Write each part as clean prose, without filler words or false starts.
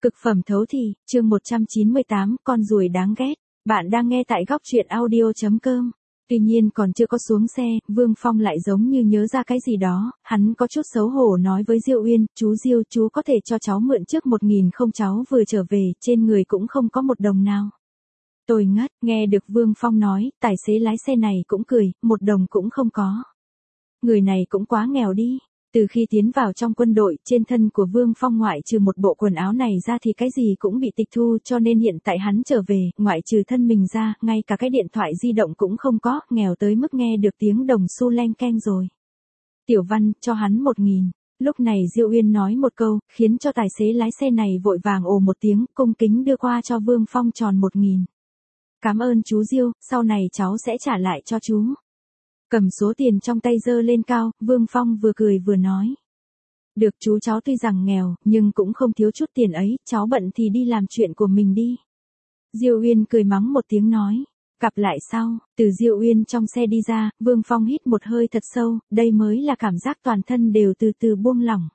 Cực phẩm thấu thị, chương 198, con ruồi đáng ghét. Bạn đang nghe tại góc truyện audio.com. Tuy nhiên còn chưa có xuống xe, Vương Phong lại giống như nhớ ra cái gì đó, hắn có chút xấu hổ nói với Diêu Uyên, chú Diêu, chú có thể cho cháu mượn trước 1.000 không, cháu vừa trở về, trên người cũng không có một đồng nào. Tôi ngất, nghe được Vương Phong nói, tài xế lái xe này cũng cười, 1 đồng cũng không có. Người này cũng quá nghèo đi. Từ khi tiến vào trong quân đội, trên thân của Vương Phong ngoại trừ một bộ quần áo này ra thì cái gì cũng bị tịch thu, cho nên hiện tại hắn trở về, ngoại trừ thân mình ra, ngay cả cái điện thoại di động cũng không có, nghèo tới mức nghe được tiếng đồng xu leng keng rồi. Tiểu Văn, cho hắn 1.000. Lúc này Diêu Uyên nói một câu, khiến cho tài xế lái xe này vội vàng ồ một tiếng, cung kính đưa qua cho Vương Phong tròn 1.000. Cảm ơn chú Diêu, sau này cháu sẽ trả lại cho chú. Cầm số tiền trong tay giơ lên cao, Vương Phong vừa cười vừa nói. Được chú, cháu tuy rằng nghèo, nhưng cũng không thiếu chút tiền ấy, cháu bận thì đi làm chuyện của mình đi. Diêu Uyên cười mắng một tiếng nói. Gặp lại sau, từ Diêu Uyên trong xe đi ra, Vương Phong hít một hơi thật sâu, đây mới là cảm giác toàn thân đều từ từ buông lỏng.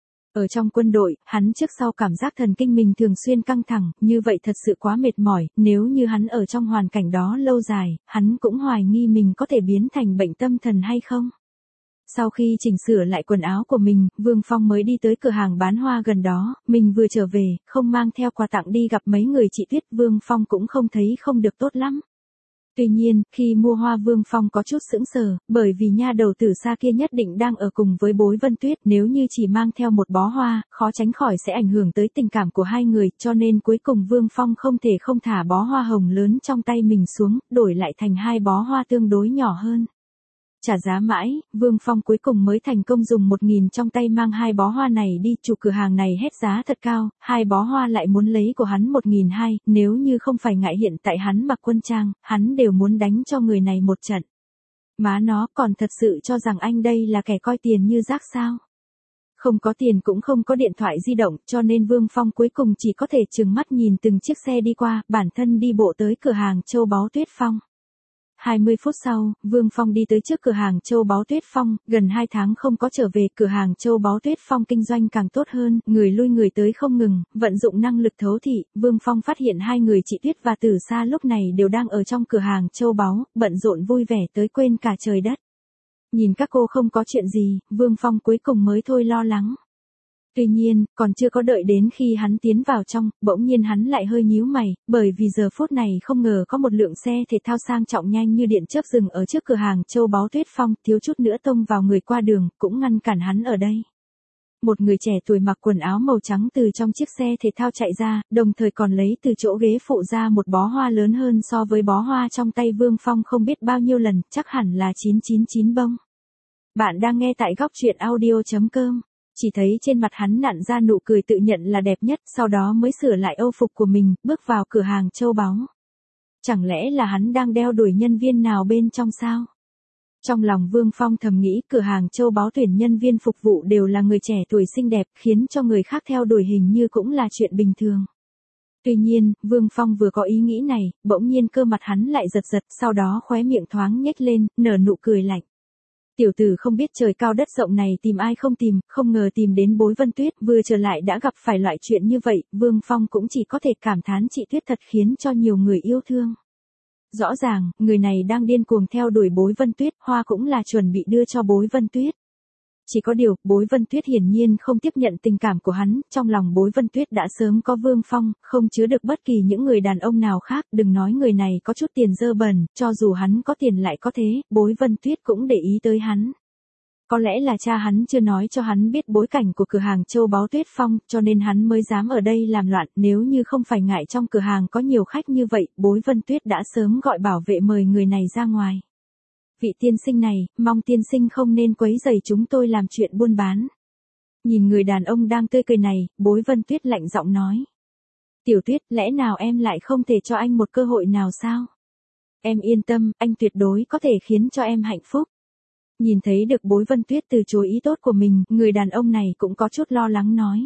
Ở trong quân đội, hắn trước sau cảm giác thần kinh mình thường xuyên căng thẳng, như vậy thật sự quá mệt mỏi, nếu như hắn ở trong hoàn cảnh đó lâu dài, hắn cũng hoài nghi mình có thể biến thành bệnh tâm thần hay không. Sau khi chỉnh sửa lại quần áo của mình, Vương Phong mới đi tới cửa hàng bán hoa gần đó, mình vừa trở về, không mang theo quà tặng đi gặp mấy người chị Tuyết, Vương Phong cũng không thấy không được tốt lắm. Tuy nhiên, khi mua hoa Vương Phong có chút sững sờ, bởi vì nha đầu tử xa kia nhất định đang ở cùng với Bối Vân Tuyết, nếu như chỉ mang theo một bó hoa, khó tránh khỏi sẽ ảnh hưởng tới tình cảm của hai người, cho nên cuối cùng Vương Phong không thể không thả bó hoa hồng lớn trong tay mình xuống, đổi lại thành 2 bó hoa tương đối nhỏ hơn. Trả giá mãi, Vương Phong cuối cùng mới thành công dùng 1.000 trong tay mang 2 bó hoa này đi, chủ cửa hàng này hét giá thật cao, 2 bó hoa lại muốn lấy của hắn 1.200, nếu như không phải ngại hiện tại hắn mặc quân trang, hắn đều muốn đánh cho người này một trận. Má nó, còn thật sự cho rằng anh đây là kẻ coi tiền như rác sao? Không có tiền cũng không có điện thoại di động, cho nên Vương Phong cuối cùng chỉ có thể trừng mắt nhìn từng chiếc xe đi qua, bản thân đi bộ tới cửa hàng Châu Báu Tuyết Phong. 20 phút sau, Vương Phong đi tới trước cửa hàng Châu Báu Tuyết Phong, gần 2 tháng không có trở về, cửa hàng Châu Báu Tuyết Phong kinh doanh càng tốt hơn, người lui người tới không ngừng, vận dụng năng lực thấu thị, Vương Phong phát hiện 2 người chị Tuyết và Tử Sa lúc này đều đang ở trong cửa hàng Châu Báu, bận rộn vui vẻ tới quên cả trời đất. Nhìn các cô không có chuyện gì, Vương Phong cuối cùng mới thôi lo lắng. Tuy nhiên, còn chưa có đợi đến khi hắn tiến vào trong, bỗng nhiên hắn lại hơi nhíu mày, bởi vì giờ phút này không ngờ có một lượng xe thể thao sang trọng nhanh như điện chớp dừng ở trước cửa hàng Châu Báu Tuyết Phong, thiếu chút nữa tông vào người qua đường, cũng ngăn cản hắn ở đây. Một người trẻ tuổi mặc quần áo màu trắng từ trong chiếc xe thể thao chạy ra, đồng thời còn lấy từ chỗ ghế phụ ra một bó hoa lớn hơn so với bó hoa trong tay Vương Phong không biết bao nhiêu lần, chắc hẳn là 999 bông. Bạn đang nghe tại góc truyện audio.com. Chỉ thấy trên mặt hắn nặn ra nụ cười tự nhận là đẹp nhất, sau đó mới sửa lại âu phục của mình, bước vào cửa hàng Châu Báu. Chẳng lẽ là hắn đang đeo đuổi nhân viên nào bên trong sao? Trong lòng Vương Phong thầm nghĩ, cửa hàng Châu Báu tuyển nhân viên phục vụ đều là người trẻ tuổi xinh đẹp, khiến cho người khác theo đuổi hình như cũng là chuyện bình thường. Tuy nhiên, Vương Phong vừa có ý nghĩ này, bỗng nhiên cơ mặt hắn lại giật giật, sau đó khóe miệng thoáng nhếch lên, nở nụ cười lạnh. Tiểu tử không biết trời cao đất rộng này tìm ai không tìm, không ngờ tìm đến Bối Vân Tuyết, vừa trở lại đã gặp phải loại chuyện như vậy, Vương Phong cũng chỉ có thể cảm thán chị Tuyết thật khiến cho nhiều người yêu thương. Rõ ràng, người này đang điên cuồng theo đuổi Bối Vân Tuyết, hoa cũng là chuẩn bị đưa cho Bối Vân Tuyết. Chỉ có điều, Bối Vân Tuyết hiển nhiên không tiếp nhận tình cảm của hắn, trong lòng Bối Vân Tuyết đã sớm có Vương Phong, không chứa được bất kỳ những người đàn ông nào khác, đừng nói người này có chút tiền dơ bẩn, cho dù hắn có tiền lại có thế, Bối Vân Tuyết cũng để ý tới hắn. Có lẽ là cha hắn chưa nói cho hắn biết bối cảnh của cửa hàng Châu Báu Tuyết Phong, cho nên hắn mới dám ở đây làm loạn, nếu như không phải ngại trong cửa hàng có nhiều khách như vậy, Bối Vân Tuyết đã sớm gọi bảo vệ mời người này ra ngoài. Vị tiên sinh này, mong tiên sinh không nên quấy rầy chúng tôi làm chuyện buôn bán. Nhìn người đàn ông đang tươi cười này, Bối Vân Tuyết lạnh giọng nói. Tiểu Tuyết, lẽ nào em lại không thể cho anh một cơ hội nào sao? Em yên tâm, anh tuyệt đối có thể khiến cho em hạnh phúc. Nhìn thấy được Bối Vân Tuyết từ chối ý tốt của mình, người đàn ông này cũng có chút lo lắng nói.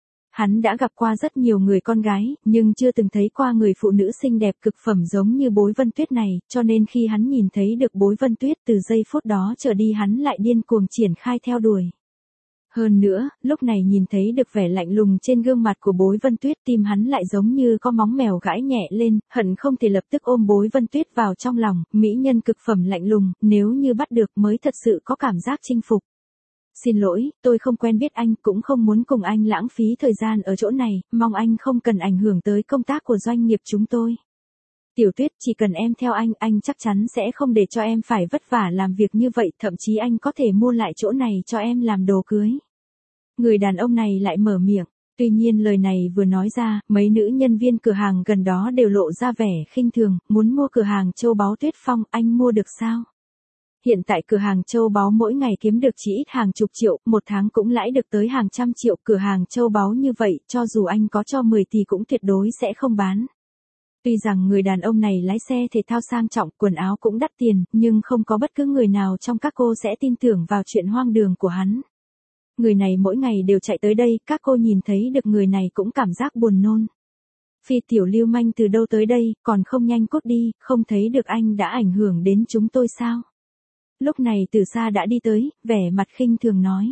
Hắn đã gặp qua rất nhiều người con gái, nhưng chưa từng thấy qua người phụ nữ xinh đẹp cực phẩm giống như Bối Vân Tuyết này, cho nên khi hắn nhìn thấy được Bối Vân Tuyết từ giây phút đó trở đi hắn lại điên cuồng triển khai theo đuổi. Hơn nữa, lúc này nhìn thấy được vẻ lạnh lùng trên gương mặt của Bối Vân Tuyết, tim hắn lại giống như có móng mèo gãi nhẹ lên, hận không thể lập tức ôm Bối Vân Tuyết vào trong lòng, mỹ nhân cực phẩm lạnh lùng, nếu như bắt được mới thật sự có cảm giác chinh phục. Xin lỗi, tôi không quen biết anh, cũng không muốn cùng anh lãng phí thời gian ở chỗ này, mong anh không cần ảnh hưởng tới công tác của doanh nghiệp chúng tôi. Tiểu Tuyết, chỉ cần em theo anh chắc chắn sẽ không để cho em phải vất vả làm việc như vậy, thậm chí anh có thể mua lại chỗ này cho em làm đồ cưới. Người đàn ông này lại mở miệng, tuy nhiên lời này vừa nói ra, mấy nữ nhân viên cửa hàng gần đó đều lộ ra vẻ khinh thường, muốn mua cửa hàng châu báu Tuyết Phong, anh mua được sao? Hiện tại cửa hàng châu báu mỗi ngày kiếm được chỉ ít hàng chục triệu, một tháng cũng lãi được tới hàng trăm triệu, cửa hàng châu báu như vậy, cho dù anh có cho 10 tỷ cũng tuyệt đối sẽ không bán. Tuy rằng người đàn ông này lái xe thể thao sang trọng, quần áo cũng đắt tiền, nhưng không có bất cứ người nào trong các cô sẽ tin tưởng vào chuyện hoang đường của hắn. Người này mỗi ngày đều chạy tới đây, các cô nhìn thấy được người này cũng cảm giác buồn nôn. Phi tiểu lưu manh từ đâu tới đây, còn không nhanh cút đi, không thấy được anh đã ảnh hưởng đến chúng tôi sao? Lúc này Từ Sa đã đi tới, vẻ mặt khinh thường nói.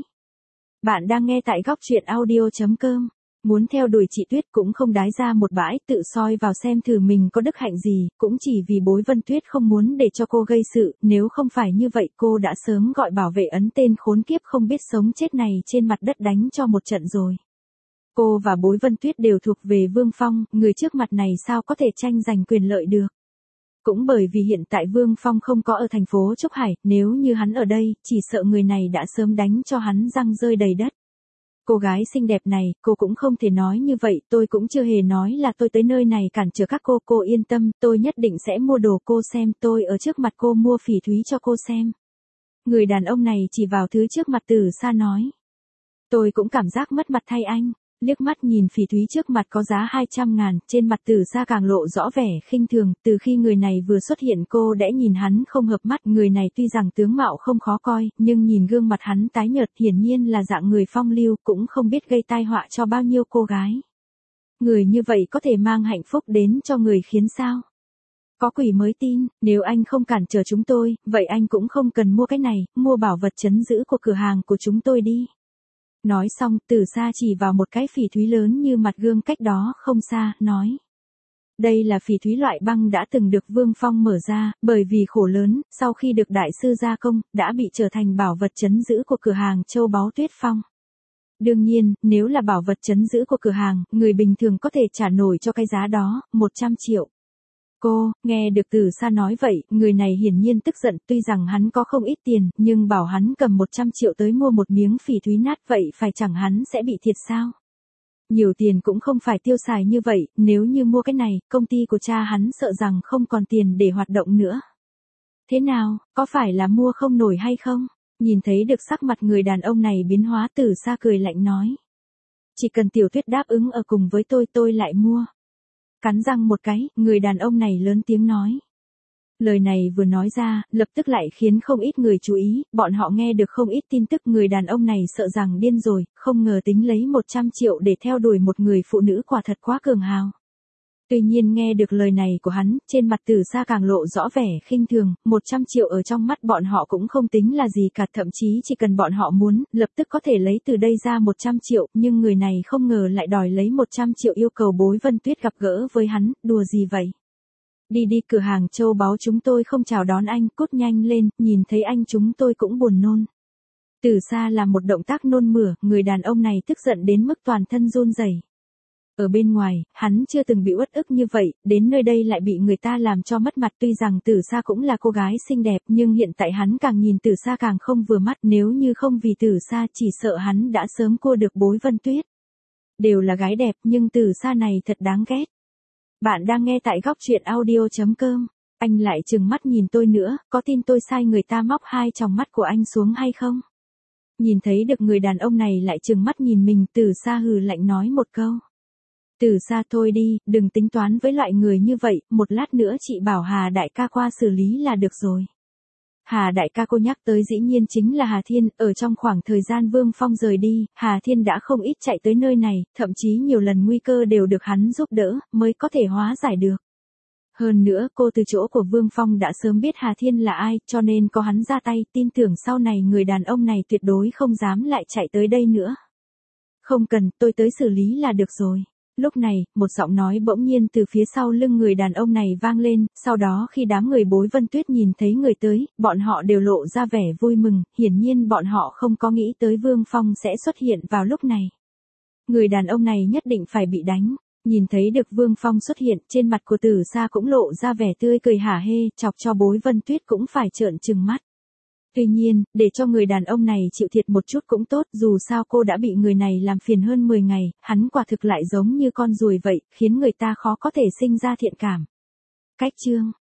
Bạn đang nghe tại góc truyện audio.com. Muốn theo đuổi chị Tuyết cũng không đái ra một bãi, tự soi vào xem thử mình có đức hạnh gì, cũng chỉ vì Bối Vân Tuyết không muốn để cho cô gây sự, nếu không phải như vậy cô đã sớm gọi bảo vệ ấn tên khốn kiếp không biết sống chết này trên mặt đất đánh cho một trận rồi. Cô và Bối Vân Tuyết đều thuộc về Vương Phong, người trước mặt này sao có thể tranh giành quyền lợi được. Cũng bởi vì hiện tại Vương Phong không có ở thành phố Trúc Hải, nếu như hắn ở đây, chỉ sợ người này đã sớm đánh cho hắn răng rơi đầy đất. Cô gái xinh đẹp này, cô cũng không thể nói như vậy, tôi cũng chưa hề nói là tôi tới nơi này cản trở các cô yên tâm, tôi nhất định sẽ mua đồ cô xem, tôi ở trước mặt cô mua phỉ thúy cho cô xem. Người đàn ông này chỉ vào thứ trước mặt Từ Sa nói. Tôi cũng cảm giác mất mặt thay anh. Liếc mắt nhìn phỉ thúy trước mặt có giá 200.000, trên mặt Từ Sa càng lộ rõ vẻ khinh thường, từ khi người này vừa xuất hiện cô đã nhìn hắn không hợp mắt, người này tuy rằng tướng mạo không khó coi, nhưng nhìn gương mặt hắn tái nhợt hiển nhiên là dạng người phong lưu, cũng không biết gây tai họa cho bao nhiêu cô gái. Người như vậy có thể mang hạnh phúc đến cho người khiến sao? Có quỷ mới tin, nếu anh không cản trở chúng tôi, vậy anh cũng không cần mua cái này, mua bảo vật trấn giữ của cửa hàng của chúng tôi đi. Nói xong, Từ Sa chỉ vào một cái phỉ thúy lớn như mặt gương cách đó không xa, nói. Đây là phỉ thúy loại băng đã từng được Vương Phong mở ra, bởi vì khổ lớn, sau khi được đại sư gia công, đã bị trở thành bảo vật trấn giữ của cửa hàng châu báu Tuyết Phong. Đương nhiên, nếu là bảo vật trấn giữ của cửa hàng, người bình thường có thể trả nổi cho cái giá đó, 100 triệu. Cô, nghe được Từ Sa nói vậy, người này hiển nhiên tức giận, tuy rằng hắn có không ít tiền, nhưng bảo hắn cầm 100 triệu tới mua một miếng phỉ thúy nát vậy phải chẳng hắn sẽ bị thiệt sao? Nhiều tiền cũng không phải tiêu xài như vậy, nếu như mua cái này, công ty của cha hắn sợ rằng không còn tiền để hoạt động nữa. Thế nào, có phải là mua không nổi hay không? Nhìn thấy được sắc mặt người đàn ông này biến hóa, Từ Sa cười lạnh nói. Chỉ cần Tiểu Tuyết đáp ứng ở cùng với tôi lại mua. Cắn răng một cái, người đàn ông này lớn tiếng nói. Lời này vừa nói ra, lập tức lại khiến không ít người chú ý, bọn họ nghe được không ít tin tức người đàn ông này sợ rằng điên rồi, không ngờ tính lấy 100 triệu để theo đuổi một người phụ nữ quả thật quá cường hào. Tuy nhiên nghe được lời này của hắn, trên mặt Từ Sa càng lộ rõ vẻ khinh thường, 100 triệu ở trong mắt bọn họ cũng không tính là gì cả, thậm chí chỉ cần bọn họ muốn, lập tức có thể lấy từ đây ra 100 triệu, nhưng người này không ngờ lại đòi lấy 100 triệu yêu cầu Bối Vân Tuyết gặp gỡ với hắn, đùa gì vậy? Đi cửa hàng châu báu chúng tôi không chào đón anh, cút nhanh lên, nhìn thấy anh chúng tôi cũng buồn nôn. Từ Sa làm một động tác nôn mửa, người đàn ông này tức giận đến mức toàn thân run rẩy. Ở bên ngoài, hắn chưa từng bị uất ức như vậy, đến nơi đây lại bị người ta làm cho mất mặt, tuy rằng Từ Sa cũng là cô gái xinh đẹp, nhưng hiện tại hắn càng nhìn Từ Sa càng không vừa mắt, nếu như không vì Từ Sa chỉ sợ hắn đã sớm cua được Bối Vân Tuyết. Đều là gái đẹp, nhưng Từ Sa này thật đáng ghét. Bạn đang nghe tại góc truyện audio.com. Anh lại trừng mắt nhìn tôi nữa, có tin tôi sai người ta móc hai tròng mắt của anh xuống hay không? Nhìn thấy được người đàn ông này lại trừng mắt nhìn mình, Từ Sa hừ lạnh nói một câu. Từ Sa thôi đi, đừng tính toán với loại người như vậy, một lát nữa chị bảo Hà đại ca qua xử lý là được rồi. Hà đại ca cô nhắc tới dĩ nhiên chính là Hà Thiên, ở trong khoảng thời gian Vương Phong rời đi, Hà Thiên đã không ít chạy tới nơi này, thậm chí nhiều lần nguy cơ đều được hắn giúp đỡ, mới có thể hóa giải được. Hơn nữa cô từ chỗ của Vương Phong đã sớm biết Hà Thiên là ai, cho nên có hắn ra tay, tin tưởng sau này người đàn ông này tuyệt đối không dám lại chạy tới đây nữa. Không cần, tôi tới xử lý là được rồi. Lúc này, một giọng nói bỗng nhiên từ phía sau lưng người đàn ông này vang lên, sau đó khi đám người Bối Vân Tuyết nhìn thấy người tới, bọn họ đều lộ ra vẻ vui mừng, hiển nhiên bọn họ không có nghĩ tới Vương Phong sẽ xuất hiện vào lúc này. Người đàn ông này nhất định phải bị đánh. Nhìn thấy được Vương Phong xuất hiện, trên mặt của Tử Sa cũng lộ ra vẻ tươi cười hả hê, chọc cho Bối Vân Tuyết cũng phải trợn trừng mắt. Tuy nhiên, để cho người đàn ông này chịu thiệt một chút cũng tốt, dù sao cô đã bị người này làm phiền hơn 10 ngày, hắn quả thực lại giống như con ruồi vậy, khiến người ta khó có thể sinh ra thiện cảm. Cách chương